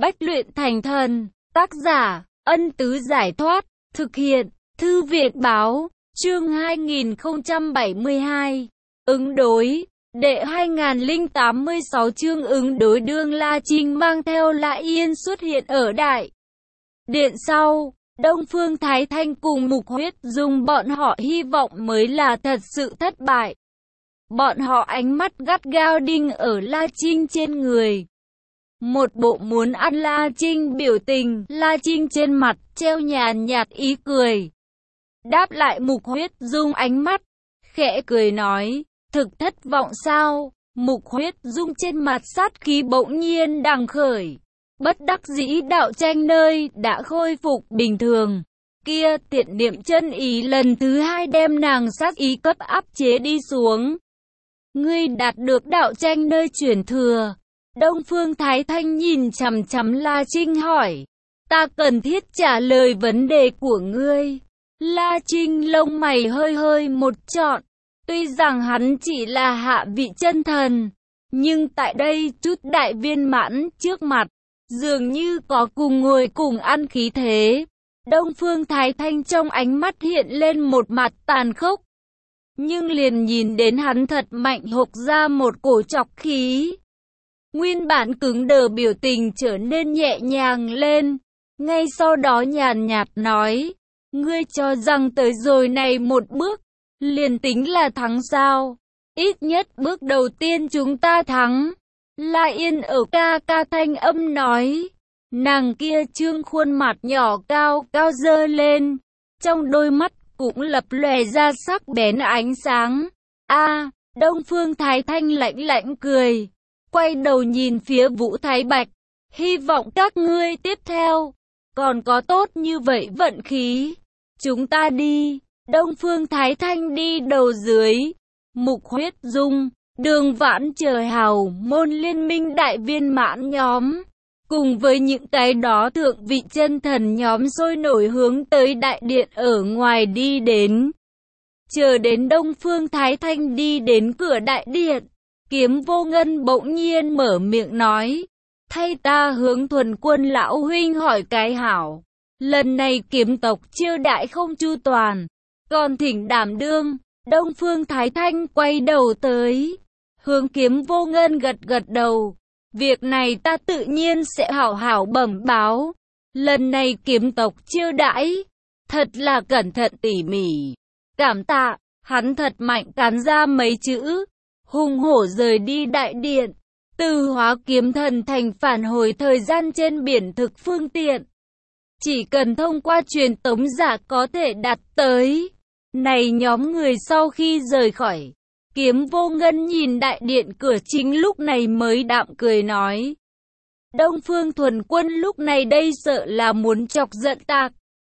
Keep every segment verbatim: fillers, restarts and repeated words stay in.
Bách luyện thành thần. Tác giả, Ân Tứ Giải Thoát. Thực hiện, Thư Viện Báo. Chương hai nghìn không trăm bảy mươi hai. Ứng đối. Đệ hai nghìn không trăm tám mươi sáu chương ứng đối. Đương La Trinh mang theo La Yên xuất hiện ở đại điện sau. Đông Phương Thái Thanh cùng Mục Huyết Dung bọn họ hy vọng mới là thật sự thất bại. Bọn họ ánh mắt gắt gao đinh ở La Trinh trên người. Một bộ muốn ăn La Trinh biểu tình. La Trinh trên mặt treo nhàn nhạt ý cười. Đáp lại Mục Huyết Dung ánh mắt, khẽ cười nói, thực thất vọng sao? Mục Huyết Dung trên mặt sát khí bỗng nhiên đằng khởi. Bất đắc dĩ đạo tranh nơi đã khôi phục bình thường. Kia tiện niệm chân ý lần thứ hai đem nàng sát ý cấp áp chế đi xuống. Ngươi đạt được đạo tranh nơi chuyển thừa. Đông Phương Thái Thanh nhìn chằm chằm La Trinh hỏi. Ta cần thiết trả lời vấn đề của ngươi. La Trinh lông mày hơi hơi một trọn. Tuy rằng hắn chỉ là hạ vị chân thần, nhưng tại đây chút đại viên mãn trước mặt, dường như có cùng ngồi cùng ăn khí thế. Đông Phương Thái Thanh trong ánh mắt hiện lên một mặt tàn khốc. Nhưng liền nhìn đến hắn thật mạnh hộc ra một cổ trọc khí. Nguyên bản cứng đờ biểu tình trở nên nhẹ nhàng lên. Ngay sau đó nhàn nhạt nói, ngươi cho rằng tới rồi này một bước, liền tính là thắng sao? Ít nhất bước đầu tiên chúng ta thắng. La Yên ở ca ca thanh âm nói. Nàng kia trương khuôn mặt nhỏ cao cao dơ lên. Trong đôi mắt cũng lập lòe ra sắc bén ánh sáng. A, Đông Phương Thái Thanh lạnh lạnh cười. Quay đầu nhìn phía Vũ Thái Bạch. Hy vọng các ngươi tiếp theo còn có tốt như vậy vận khí. Chúng ta đi. Đông Phương Thái Thanh đi đầu dưới. Mục Huyết Dung, Đường Vãn chờ hào môn liên minh đại viên mãn nhóm. Cùng với những cái đó thượng vị chân thần nhóm sôi nổi hướng tới đại điện ở ngoài đi đến. Chờ đến Đông Phương Thái Thanh đi đến cửa đại điện. Kiếm Vô Ngân bỗng nhiên mở miệng nói. Thay ta hướng Thuần Quân lão huynh hỏi cái hảo. Lần này kiếm tộc chiêu đại không chu toàn. Còn thỉnh đảm đương. Đông Phương Thái Thanh quay đầu tới. Hướng Kiếm Vô Ngân gật gật đầu. Việc này ta tự nhiên sẽ hảo hảo bẩm báo. Lần này kiếm tộc chiêu đãi. Thật là cẩn thận tỉ mỉ. Cảm tạ. Hắn thật mạnh cắn ra mấy chữ. Hùng hổ rời đi đại điện. Từ Hóa Kiếm Thần thành phản hồi thời gian trên biển thực phương tiện. Chỉ cần thông qua truyền tống giả có thể đạt tới. Này nhóm người sau khi rời khỏi. Kiếm Vô Ngân nhìn đại điện cửa chính lúc này mới đạm cười nói. Đông Phương Thuần Quân lúc này đây sợ là muốn chọc giận ta.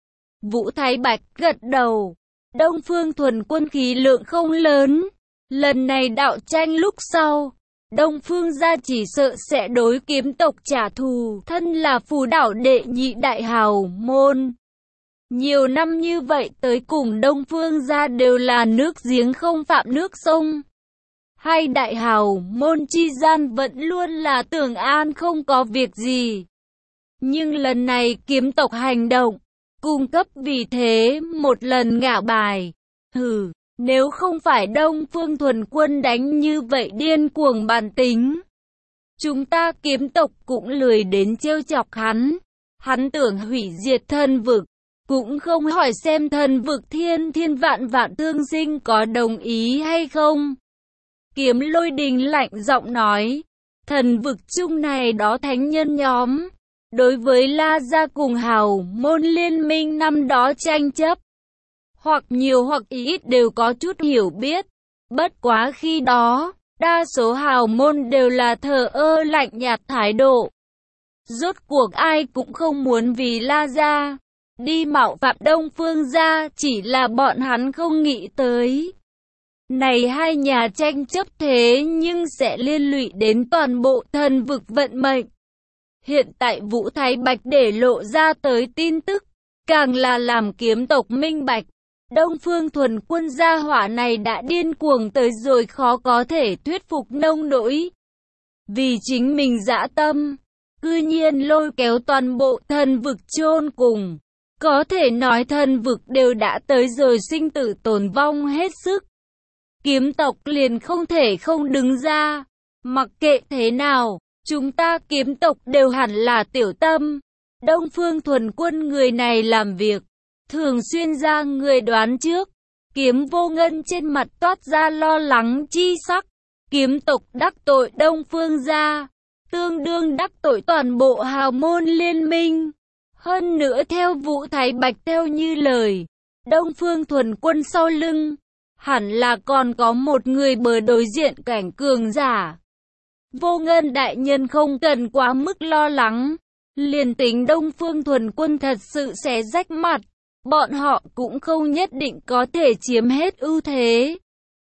Vũ Thái Bạch gật đầu. Đông Phương Thuần Quân khí lượng không lớn. Lần này đạo tranh lúc sau. Đông Phương gia chỉ sợ sẽ đối kiếm tộc trả thù. Thân là phù đảo đệ nhị đại hào môn. Nhiều năm như vậy tới cùng Đông Phương gia đều là nước giếng không phạm nước sông. Hai đại hào môn chi gian vẫn luôn là tưởng an không có việc gì. Nhưng lần này kiếm tộc hành động, cung cấp vì thế một lần ngả bài. Hừ, nếu không phải Đông Phương Thuần Quân đánh như vậy điên cuồng bản tính, chúng ta kiếm tộc cũng lười đến trêu chọc hắn. Hắn tưởng hủy diệt thân vực. Cũng không hỏi xem thần vực thiên thiên vạn vạn thương sinh có đồng ý hay không. Kiếm Lôi Đình lạnh giọng nói. Thần vực chung này đó thánh nhân nhóm. Đối với La gia cùng hào môn liên minh năm đó tranh chấp. Hoặc nhiều hoặc ít đều có chút hiểu biết. Bất quá khi đó, đa số hào môn đều là thờ ơ lạnh nhạt thái độ. Rốt cuộc ai cũng không muốn vì La gia đi mạo phạm Đông Phương gia, chỉ là bọn hắn không nghĩ tới. Này hai nhà tranh chấp thế nhưng sẽ liên lụy đến toàn bộ thần vực vận mệnh. Hiện tại Vũ Thái Bạch để lộ ra tới tin tức, càng là làm kiếm tộc minh bạch. Đông Phương Thuần Quân gia hỏa này đã điên cuồng tới rồi khó có thể thuyết phục nông nỗi. Vì chính mình dã tâm, cư nhiên lôi kéo toàn bộ thần vực chôn cùng. Có thể nói thần vực đều đã tới rồi sinh tử tồn vong hết sức. Kiếm tộc liền không thể không đứng ra. Mặc kệ thế nào, chúng ta kiếm tộc đều hẳn là tiểu tâm. Đông Phương Thuần Quân người này làm việc, thường xuyên ra người đoán trước. Kiếm Vô Ngân trên mặt toát ra lo lắng chi sắc. Kiếm tộc đắc tội Đông Phương gia, tương đương đắc tội toàn bộ hào môn liên minh. Hơn nữa theo Vũ Thái Bạch theo như lời, Đông Phương Thuần Quân sau lưng, hẳn là còn có một người bờ đối diện cảnh cường giả. Vô Ngân đại nhân không cần quá mức lo lắng, liền tính Đông Phương Thuần Quân thật sự sẽ rách mặt, bọn họ cũng không nhất định có thể chiếm hết ưu thế.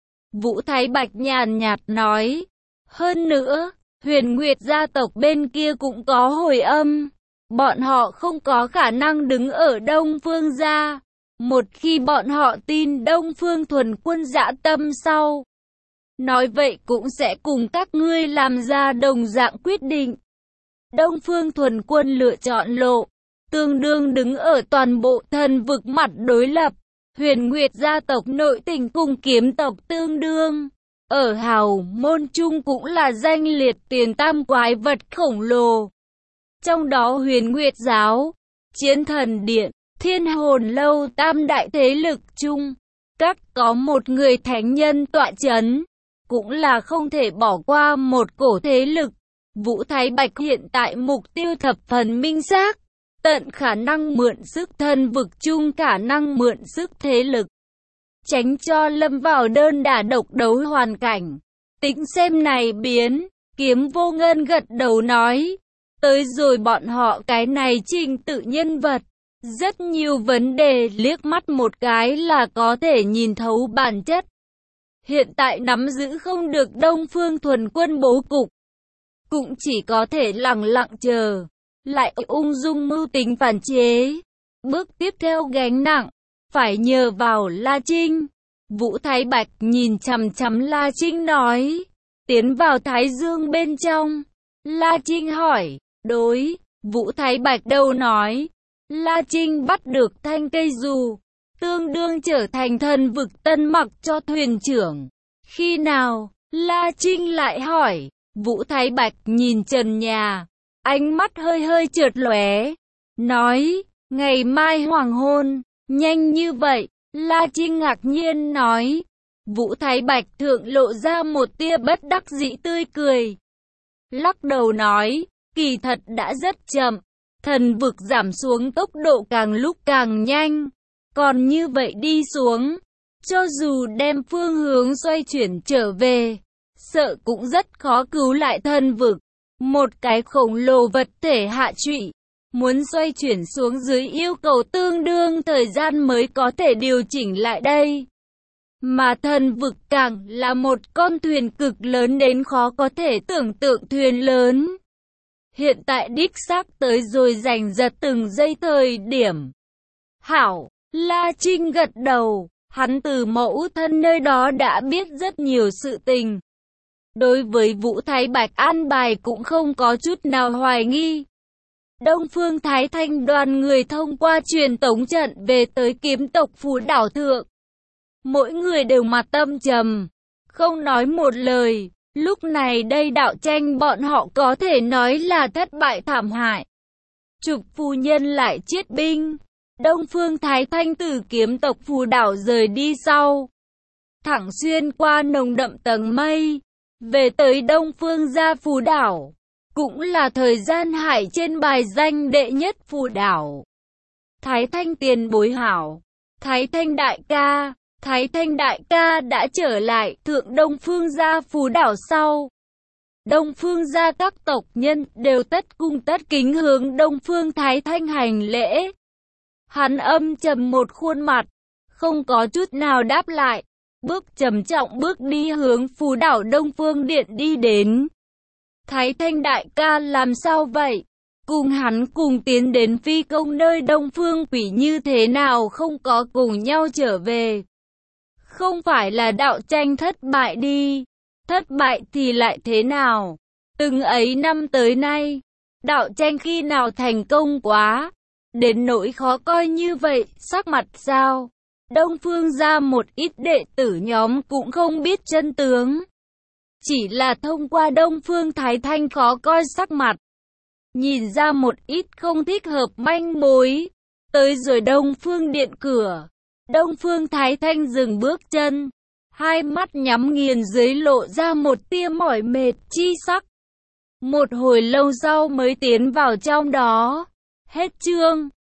Vũ Thái Bạch nhàn nhạt nói, hơn nữa, Huyền Nguyệt gia tộc bên kia cũng có hồi âm, bọn họ không có khả năng đứng ở Đông Phương gia. Một khi bọn họ tin Đông Phương Thuần Quân dã tâm sau, nói vậy cũng sẽ cùng các ngươi làm ra đồng dạng quyết định. Đông Phương Thuần Quân lựa chọn lộ, tương đương đứng ở toàn bộ thần vực mặt đối lập. Huyền Nguyệt gia tộc nội tình cùng kiếm tộc tương đương, ở hào môn trung cũng là danh liệt tiền tam quái vật khổng lồ. Trong đó Huyền Nguyệt giáo, Chiến Thần Điện, Thiên Hồn Lâu tam đại thế lực chung, các có một người thánh nhân tọa chấn, cũng là không thể bỏ qua một cổ thế lực. Vũ Thái Bạch hiện tại mục tiêu thập phần minh xác, tận khả năng mượn sức thần vực chung khả năng mượn sức thế lực, tránh cho lâm vào đơn đả độc đấu hoàn cảnh. Tính xem này biến, Kiếm Vô Ngân gật đầu nói, tới rồi bọn họ cái này trình tự nhân vật, rất nhiều vấn đề liếc mắt một cái là có thể nhìn thấu bản chất. Hiện tại nắm giữ không được Đông Phương Thuần Quân bố cục, cũng chỉ có thể lặng lặng chờ, lại ung dung mưu tính phản chế. Bước tiếp theo gánh nặng, phải nhờ vào La Trinh. Vũ Thái Bạch nhìn chằm chằm La Trinh nói, tiến vào Thái Dương bên trong. La Trinh hỏi, đối, Vũ Thái Bạch đâu nói, La Trinh bắt được thanh cây dù, tương đương trở thành thần vực tân mặc cho thuyền trưởng. Khi nào? La Trinh lại hỏi. Vũ Thái Bạch nhìn trần nhà, ánh mắt hơi hơi chợt lóe, nói, ngày mai hoàng hôn. Nhanh như vậy? La Trinh ngạc nhiên nói. Vũ Thái Bạch thượng lộ ra một tia bất đắc dĩ tươi cười, lắc đầu nói, kỳ thật đã rất chậm, thần vực giảm xuống tốc độ càng lúc càng nhanh, còn như vậy đi xuống, cho dù đem phương hướng xoay chuyển trở về, sợ cũng rất khó cứu lại thần vực. Một cái khổng lồ vật thể hạ trụy, muốn xoay chuyển xuống dưới yêu cầu tương đương thời gian mới có thể điều chỉnh lại đây. Mà thần vực càng là một con thuyền cực lớn đến khó có thể tưởng tượng thuyền lớn. Hiện tại đích xác tới rồi giành giật từng giây thời điểm. Hảo, La Trinh gật đầu, hắn từ mẫu thân nơi đó đã biết rất nhiều sự tình. Đối với Vũ Thái Bạch an bài cũng không có chút nào hoài nghi. Đông Phương Thái Thanh đoàn người thông qua truyền tống trận về tới kiếm tộc Phù Đảo Thượng. Mỗi người đều mặt tâm trầm, không nói một lời. Lúc này đây đạo tranh bọn họ có thể nói là thất bại thảm hại. Trục phu nhân lại chiết binh. Đông Phương Thái Thanh từ kiếm tộc Phù Đảo rời đi sau, thẳng xuyên qua nồng đậm tầng mây, về tới Đông Phương gia Phù Đảo. Cũng là thời gian hải trên bài danh đệ nhất Phù Đảo. Thái Thanh tiền bối hảo, Thái Thanh đại ca. Thái Thanh đại ca đã trở lại thượng Đông Phương gia Phù Đảo sau. Đông Phương gia các tộc nhân đều tất cung tất kính hướng Đông Phương Thái Thanh hành lễ. Hắn âm trầm một khuôn mặt, không có chút nào đáp lại, bước trầm trọng bước đi hướng Phù Đảo Đông Phương Điện đi đến. Thái Thanh đại ca làm sao vậy? Cùng hắn cùng tiến đến phi công nơi Đông Phương Quỷ như thế nào không có cùng nhau trở về? Không phải là đạo tranh thất bại đi, thất bại thì lại thế nào? Từng ấy năm tới nay, đạo tranh khi nào thành công quá, đến nỗi khó coi như vậy, sắc mặt sao? Đông Phương gia một ít đệ tử nhóm cũng không biết chân tướng. Chỉ là thông qua Đông Phương Thái Thanh khó coi sắc mặt, nhìn ra một ít không thích hợp manh mối. Tới rồi Đông Phương điện cửa, Đông Phương Thái Thanh dừng bước chân, hai mắt nhắm nghiền dưới lộ ra một tia mỏi mệt chi sắc. Một hồi lâu sau mới tiến vào trong đó. Hết chương.